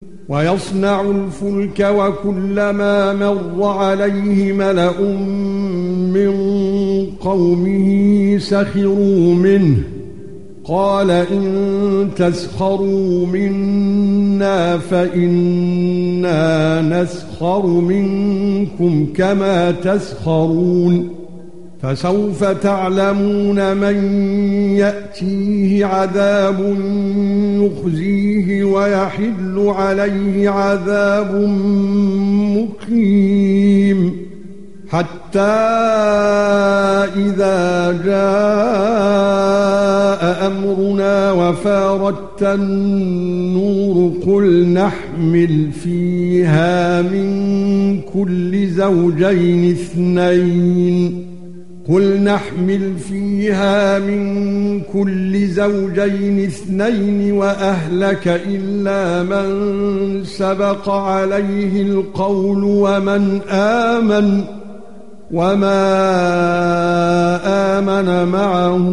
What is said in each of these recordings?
ويصنع الفلك وكلما مر عليه ملأ من قومه سخروا منه قال إن تسخروا منا فإنا نسخر منكم كما تسخرون فسوف تعلمون من يأتيه عذاب يخزيه ويحل عليه عذاب مقيم حتى إذا جاء أمرنا وفارت النور قل نحمل فيها من كل زوجين اثنين وأهلك إلا من سبق عليه القول وما آمن معه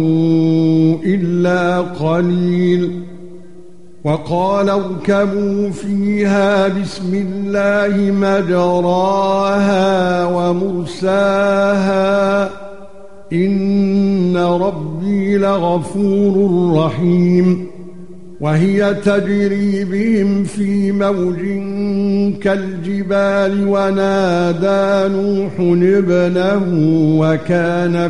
إلا قليل وقال اركبوا فيها بسم الله مجراها ومرساها إن ربي لغفور رحيم وهي تجري بهم في موج كالجبال ونادى نوح ابنه وكان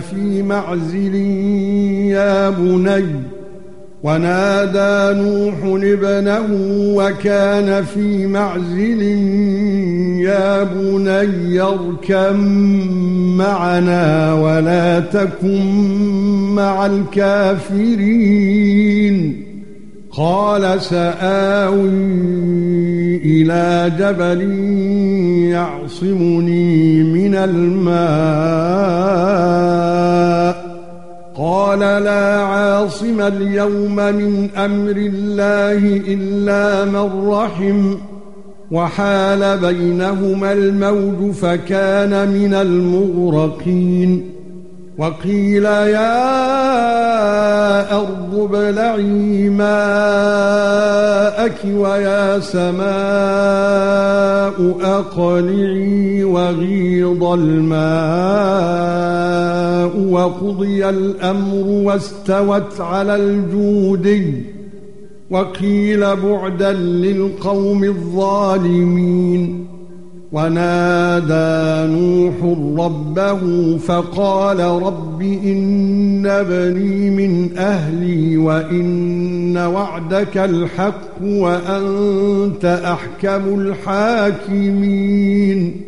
في معزل يا بني اركب معنا ولا تكن مع الكافرين قال سآوي إلى جبل يعصمني من الماء قال لا عاصم اليوم من أمر الله إلا من رحم وحال بينهما الموج فكان من المغرقين وقيل يا أرض ابلعي ماءك ويا سماء أقلعي وغيض الماء وقضي الأمر واستوت على الجودي وقيل بعدا للقوم الظالمين ونادى نوح ربه فقال رب إن ابني من أهلي وإن وعدك الحق وأنت أحكم الحاكمين